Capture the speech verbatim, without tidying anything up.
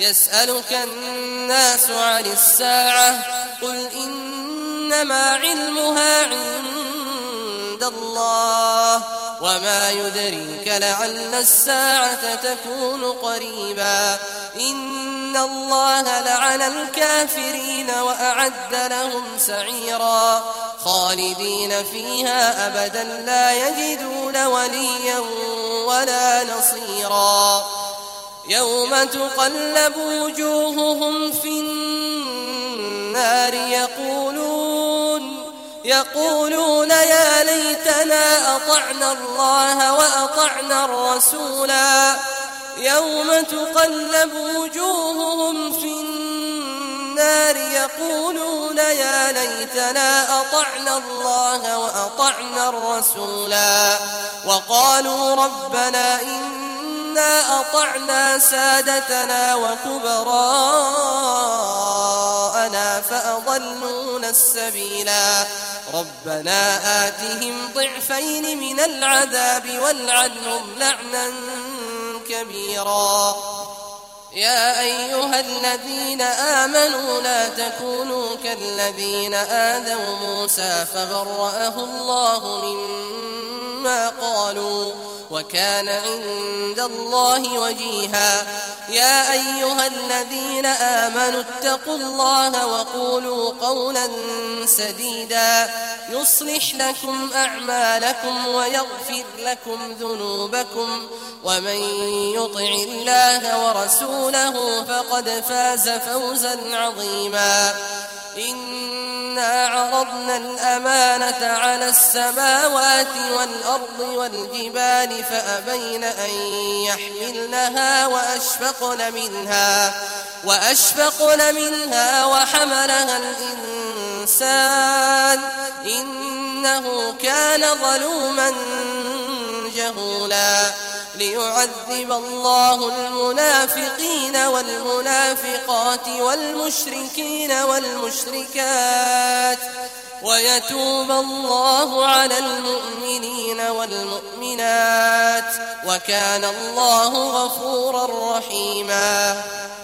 يسألك الناس عن الساعة قل إنما علمها عند الله وما يدريك لعل الساعة تكون قريبا إن الله لعن الكافرين وأعد لهم سعيرا خالدين فيها أبدا لا يجدون وليا ولا نصيرا يوم تقلب وجوههم في النار يقولون يقولون يا ليتنا أطعنا الله وأطعنا الرسولا يوم تقلب وجوههم في النار يقولون يا ليتنا أطعنا الله وأطعنا الرسولا وقالوا ربنا إنا أطعنا سادتنا وكبراءنا فأضلونا السبيلا ربنا آتهم ضعفين من العذاب والعنهم لعنا كبيرا يا أيها الذين آمنوا لا تكونوا كالذين آذوا موسى فبرأه الله مما قالوا وكان عند الله وجيها يا أيها الذين آمنوا اتقوا الله وقولوا قولا سديدا يصلح لكم أعمالكم ويغفر لكم ذنوبكم ومن يطع الله ورسوله فقد فاز فوزا عظيما إنا عرضنا الأمانة على السماوات والأرض والجبال فأبين أن يحملنها وأشفقن منها وأشفقن منها وحملها الإنسان إنه كان ظلوما جهولا ليعذب الله المنافقين والمنافقات والمشركين والمشركات ويتوب الله على المؤمنين والمؤمنات وكان الله غفورا رحيما